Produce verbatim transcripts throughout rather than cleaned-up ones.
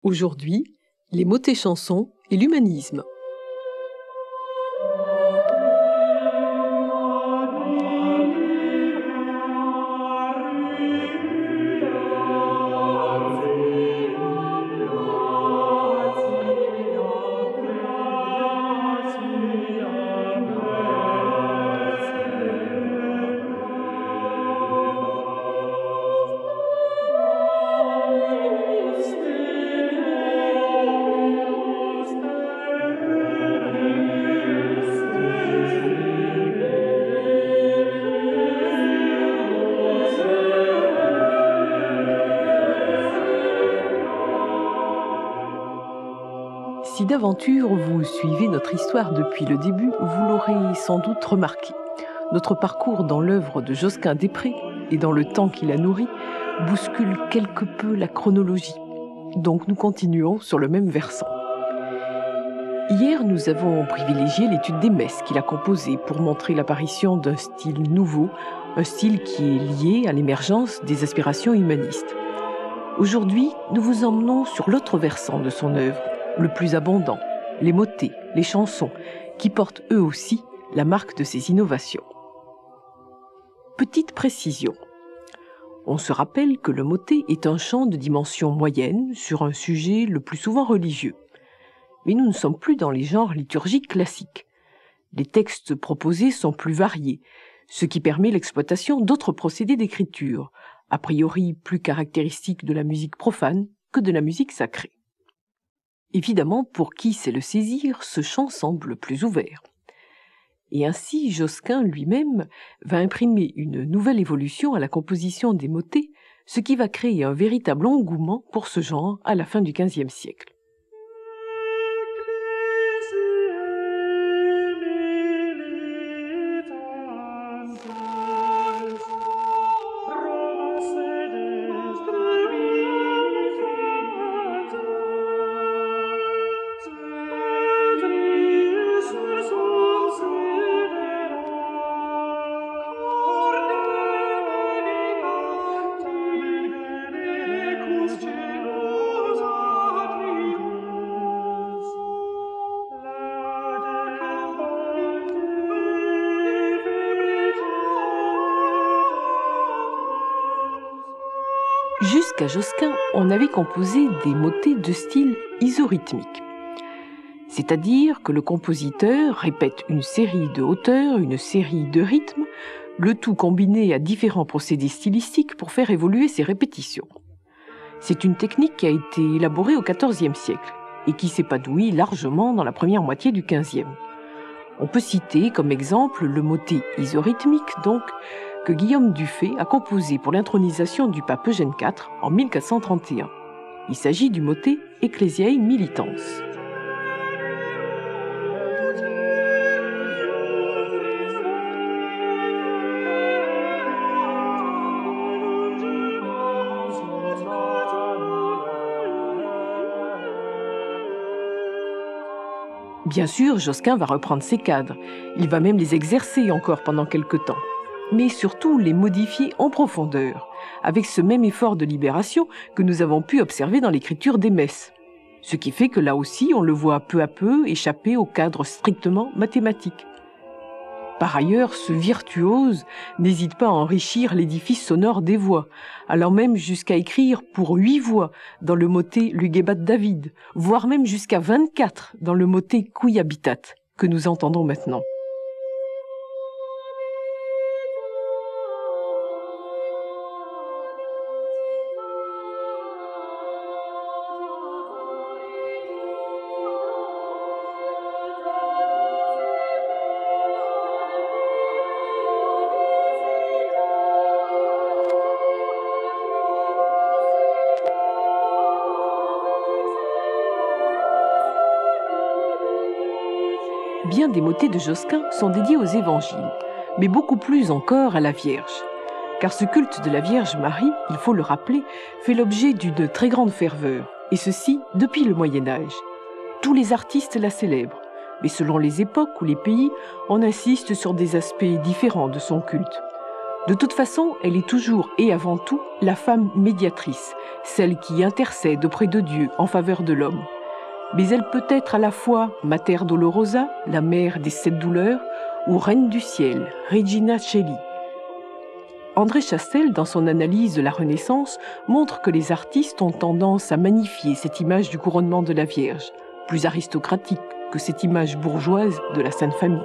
Aujourd'hui, les motets-chansons et l'humanisme. Si d'aventure vous suivez notre histoire depuis le début, vous l'aurez sans doute remarqué. Notre parcours dans l'œuvre de Josquin-des-Prés et dans le temps qui la nourrit bouscule quelque peu la chronologie. Donc nous continuons sur le même versant. Hier, nous avons privilégié l'étude des messes qu'il a composées pour montrer l'apparition d'un style nouveau, un style qui est lié à l'émergence des aspirations humanistes. Aujourd'hui, nous vous emmenons sur l'autre versant de son œuvre, le plus abondant, les motets, les chansons, qui portent eux aussi la marque de ces innovations. Petite précision. On se rappelle que le motet est un chant de dimension moyenne sur un sujet le plus souvent religieux. Mais nous ne sommes plus dans les genres liturgiques classiques. Les textes proposés sont plus variés, ce qui permet l'exploitation d'autres procédés d'écriture, a priori plus caractéristiques de la musique profane que de la musique sacrée. Évidemment, pour qui sait le saisir, ce chant semble plus ouvert. Et ainsi, Josquin lui-même va imprimer une nouvelle évolution à la composition des motets, ce qui va créer un véritable engouement pour ce genre à la fin du quinzième siècle. Jusqu'à Josquin, on avait composé des motets de style isorhythmique. C'est-à-dire que le compositeur répète une série de hauteurs, une série de rythmes, le tout combiné à différents procédés stylistiques pour faire évoluer ces répétitions. C'est une technique qui a été élaborée au quatorzième siècle et qui s'épanouit largement dans la première moitié du quinzième. On peut citer comme exemple le motet isorhythmique, donc, que Guillaume Dufay a composé pour l'intronisation du pape Eugène quatre en mille quatre cent trente et un. Il s'agit du motet Ecclesiae Militans. Bien sûr, Josquin va reprendre ses cadres. Il va même les exercer encore pendant quelque temps. Mais surtout les modifier en profondeur, avec ce même effort de libération que nous avons pu observer dans l'écriture des messes. Ce qui fait que là aussi, on le voit peu à peu échapper au cadre strictement mathématique. Par ailleurs, ce virtuose n'hésite pas à enrichir l'édifice sonore des voix, allant même jusqu'à écrire pour huit voix dans le motet Lugebat David, voire même jusqu'à vingt-quatre dans le motet Cui Habitat, que nous entendons maintenant. Bien des motets de Josquin sont dédiés aux évangiles, mais beaucoup plus encore à la Vierge. Car ce culte de la Vierge Marie, il faut le rappeler, fait l'objet d'une très grande ferveur, et ceci depuis le Moyen-Âge. Tous les artistes la célèbrent, mais selon les époques ou les pays, on insiste sur des aspects différents de son culte. De toute façon, elle est toujours et avant tout la femme médiatrice, celle qui intercède auprès de Dieu en faveur de l'homme. Mais elle peut être à la fois Mater Dolorosa, la mère des sept douleurs, ou Reine du ciel, Regina Coeli. André Chastel, dans son analyse de la Renaissance, montre que les artistes ont tendance à magnifier cette image du couronnement de la Vierge, plus aristocratique que cette image bourgeoise de la Sainte Famille.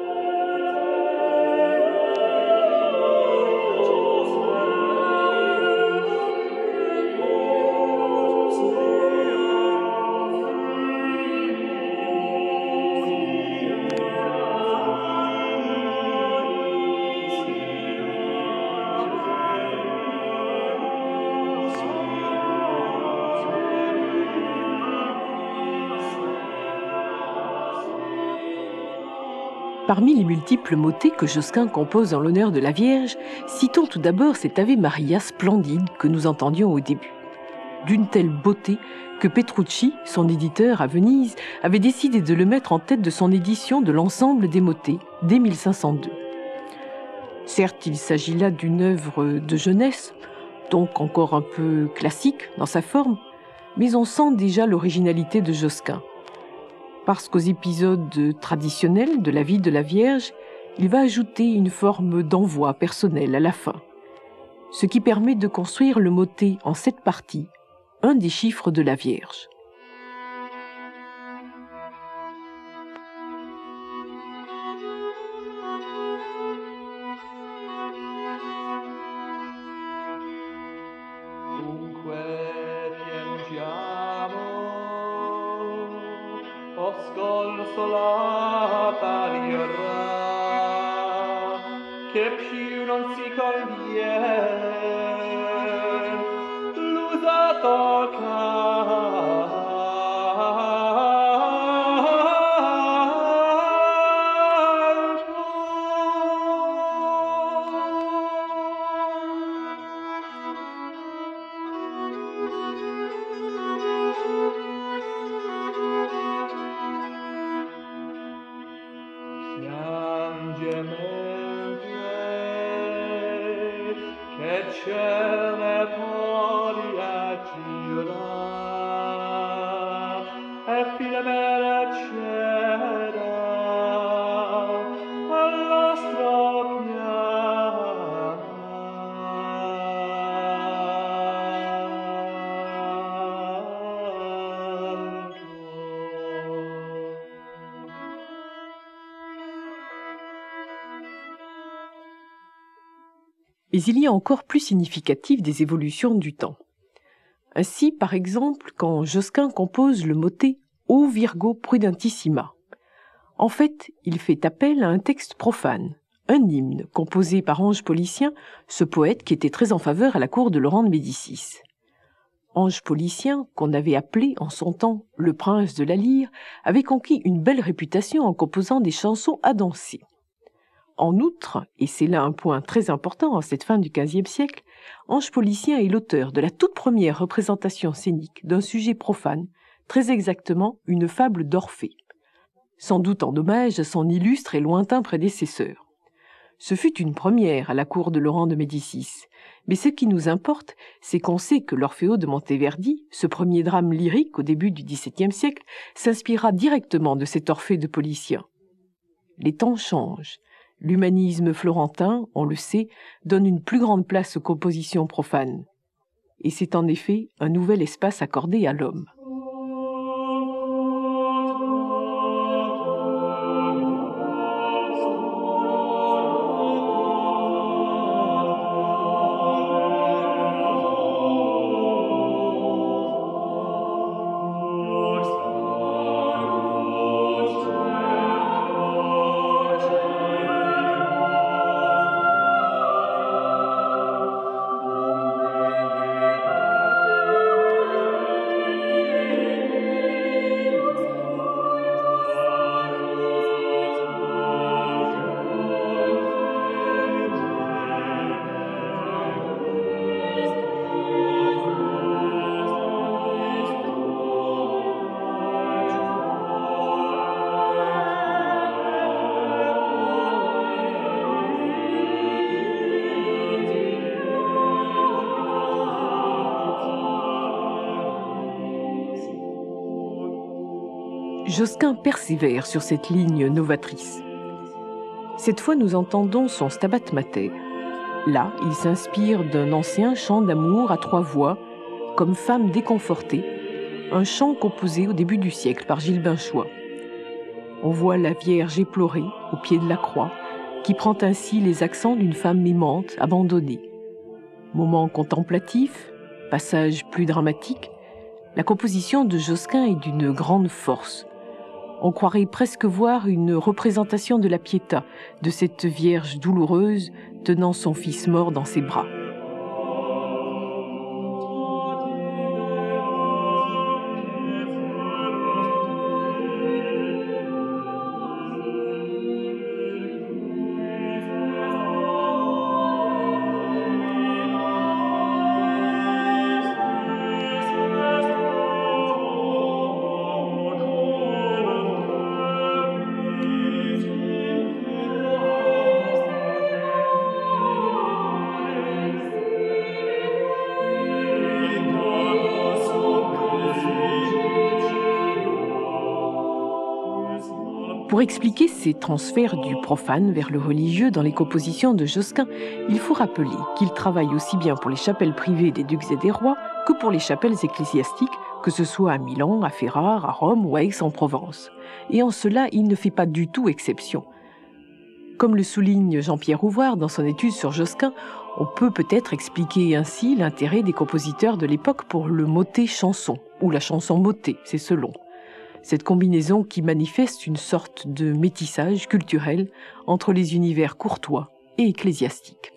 Parmi les multiples motets que Josquin compose en l'honneur de la Vierge, citons tout d'abord cet Ave Maria splendide que nous entendions au début. D'une telle beauté que Petrucci, son éditeur à Venise, avait décidé de le mettre en tête de son édition de l'ensemble des motets, dès mille cinq cent deux. Certes, il s'agit là d'une œuvre de jeunesse, donc encore un peu classique dans sa forme, mais on sent déjà l'originalité de Josquin. Parce qu'aux épisodes traditionnels de la vie de la Vierge, il va ajouter une forme d'envoi personnel à la fin, ce qui permet de construire le motet en sept parties, un des chiffres de la Vierge. Che più non si convien l'usato che ciel ne poli aggira e Filemena ceda al nostro Mais il y a encore plus significatif des évolutions du temps. Ainsi, par exemple, quand Josquin compose le motet « O Virgo prudentissima », en fait, il fait appel à un texte profane, un hymne composé par Ange Policien, ce poète qui était très en faveur à la cour de Laurent de Médicis. Ange Policien, qu'on avait appelé en son temps le prince de la lyre, avait conquis une belle réputation en composant des chansons à danser. En outre, et c'est là un point très important en cette fin du quinzième siècle, Ange Policien est l'auteur de la toute première représentation scénique d'un sujet profane, très exactement une fable d'Orphée, sans doute en hommage à son illustre et lointain prédécesseur. Ce fut une première à la cour de Laurent de Médicis, mais ce qui nous importe, c'est qu'on sait que l'Orfeo de Monteverdi, ce premier drame lyrique au début du dix-septième siècle, s'inspira directement de cet Orphée de Policien. Les temps changent. L'humanisme florentin, on le sait, donne une plus grande place aux compositions profanes. Et c'est en effet un nouvel espace accordé à l'homme. Josquin persévère sur cette ligne novatrice. Cette fois, nous entendons son Stabat Mater. Là, il s'inspire d'un ancien chant d'amour à trois voix, comme femme déconfortée, un chant composé au début du siècle par Gilles Binchois. On voit la Vierge éplorée au pied de la croix, qui prend ainsi les accents d'une femme aimante, abandonnée. Moment contemplatif, passage plus dramatique, la composition de Josquin est d'une grande force. On croirait presque voir une représentation de la Pietà, de cette Vierge douloureuse tenant son fils mort dans ses bras. Pour expliquer ces transferts du profane vers le religieux dans les compositions de Josquin, il faut rappeler qu'il travaille aussi bien pour les chapelles privées des ducs et des rois que pour les chapelles ecclésiastiques, que ce soit à Milan, à Ferrare, à Rome ou à Aix-en-Provence. Et en cela, il ne fait pas du tout exception. Comme le souligne Jean-Pierre Ouvrard dans son étude sur Josquin, on peut peut-être expliquer ainsi l'intérêt des compositeurs de l'époque pour le motet chanson, ou la chanson motet, c'est selon. Cette combinaison qui manifeste une sorte de métissage culturel entre les univers courtois et ecclésiastiques.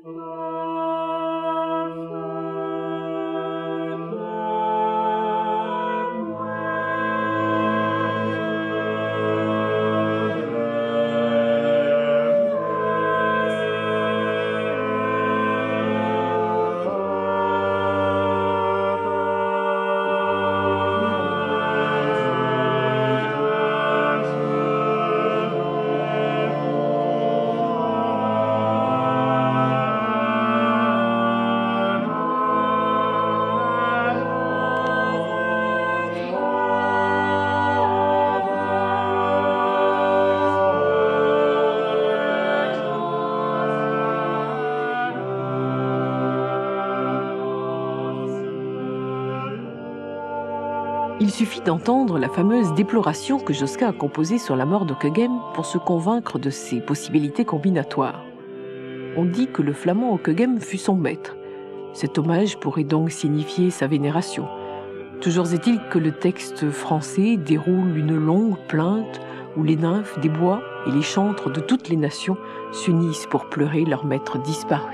Il suffit d'entendre la fameuse déploration que Josquin a composée sur la mort d'Ockeghem pour se convaincre de ses possibilités combinatoires. On dit que le flamand Ockeghem fut son maître. Cet hommage pourrait donc signifier sa vénération. Toujours est-il que le texte français déroule une longue plainte où les nymphes des bois et les chantres de toutes les nations s'unissent pour pleurer leur maître disparu.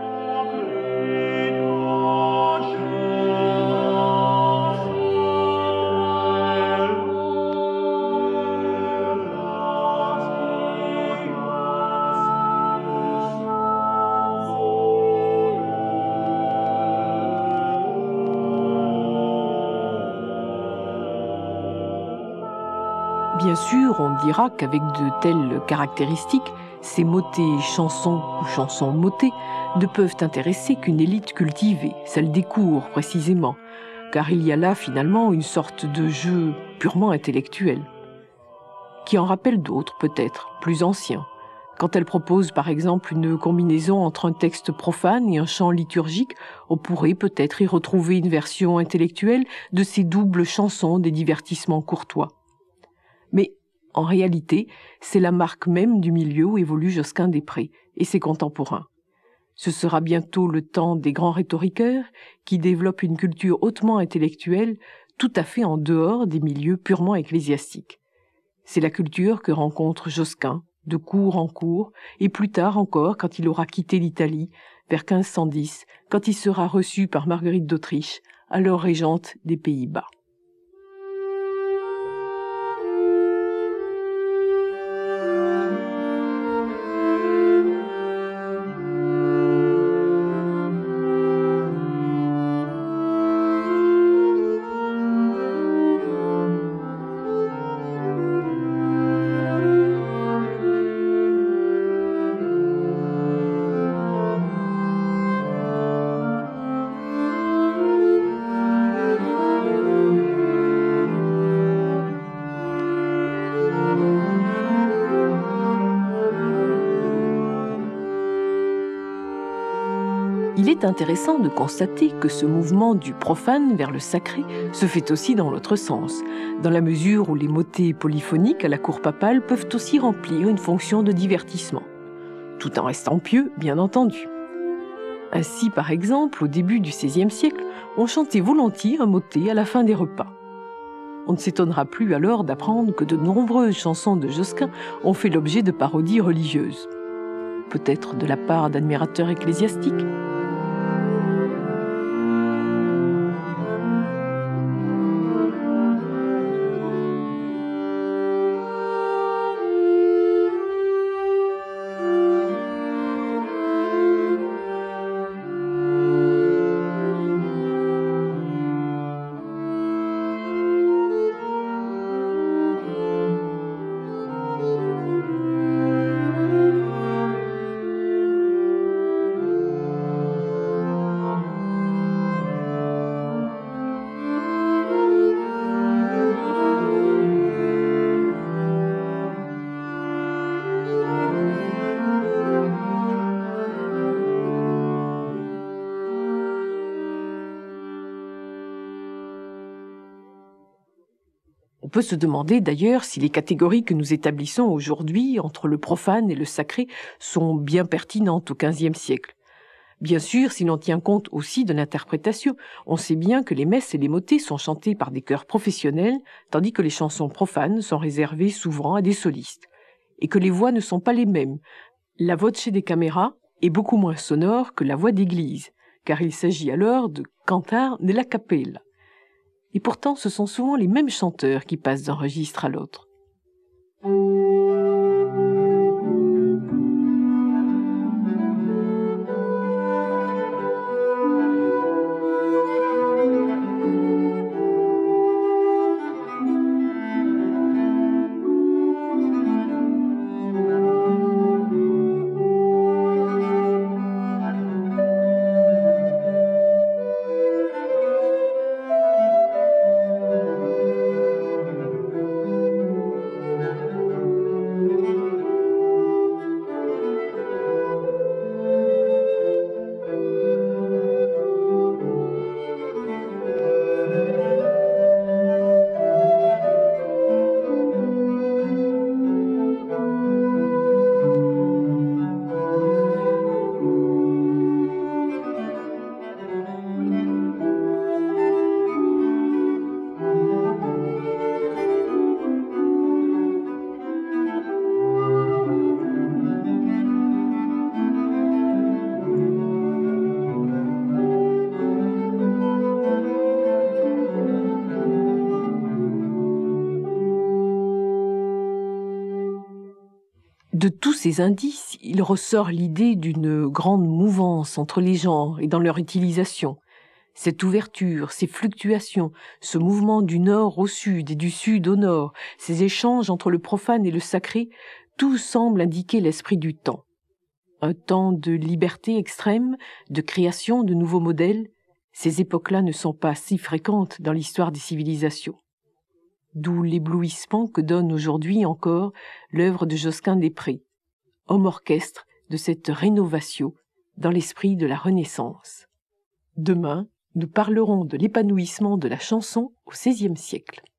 Bien sûr, on dira qu'avec de telles caractéristiques, ces motets chansons ou chansons motets ne peuvent intéresser qu'une élite cultivée, celle des cours précisément, car il y a là finalement une sorte de jeu purement intellectuel, qui en rappelle d'autres peut-être, plus anciens, quand elle propose par exemple une combinaison entre un texte profane et un chant liturgique, on pourrait peut-être y retrouver une version intellectuelle de ces doubles chansons des divertissements courtois. Mais en réalité, c'est la marque même du milieu où évolue Josquin-des-Prés et ses contemporains. Ce sera bientôt le temps des grands rhétoriqueurs qui développent une culture hautement intellectuelle tout à fait en dehors des milieux purement ecclésiastiques. C'est la culture que rencontre Josquin, de cours en cours, et plus tard encore quand il aura quitté l'Italie, vers quinze cent dix, quand il sera reçu par Marguerite d'Autriche, alors régente des Pays-Bas. est intéressant de constater que ce mouvement du profane vers le sacré se fait aussi dans l'autre sens, dans la mesure où les motets polyphoniques à la cour papale peuvent aussi remplir une fonction de divertissement, tout en restant pieux, bien entendu. Ainsi, par exemple, au début du seizième siècle, on chantait volontiers un motet à la fin des repas. On ne s'étonnera plus alors d'apprendre que de nombreuses chansons de Josquin ont fait l'objet de parodies religieuses. Peut-être de la part d'admirateurs ecclésiastiques. On peut se demander d'ailleurs si les catégories que nous établissons aujourd'hui entre le profane et le sacré sont bien pertinentes au quinzième siècle. Bien sûr, si l'on tient compte aussi de l'interprétation, on sait bien que les messes et les motets sont chantés par des chœurs professionnels, tandis que les chansons profanes sont réservées souvent à des solistes, et que les voix ne sont pas les mêmes. La voce des caméras est beaucoup moins sonore que la voix d'église, car il s'agit alors de cantar nella cappella. Et pourtant, ce sont souvent les mêmes chanteurs qui passent d'un registre à l'autre. De tous ces indices, il ressort l'idée d'une grande mouvance entre les genres et dans leur utilisation. Cette ouverture, ces fluctuations, ce mouvement du nord au sud et du sud au nord, ces échanges entre le profane et le sacré, tout semble indiquer l'esprit du temps. Un temps de liberté extrême, de création de nouveaux modèles, ces époques-là ne sont pas si fréquentes dans l'histoire des civilisations. D'où l'éblouissement que donne aujourd'hui encore l'œuvre de Josquin des Prés, homme orchestre de cette rénovation dans l'esprit de la Renaissance. Demain, nous parlerons de l'épanouissement de la chanson au seizième siècle.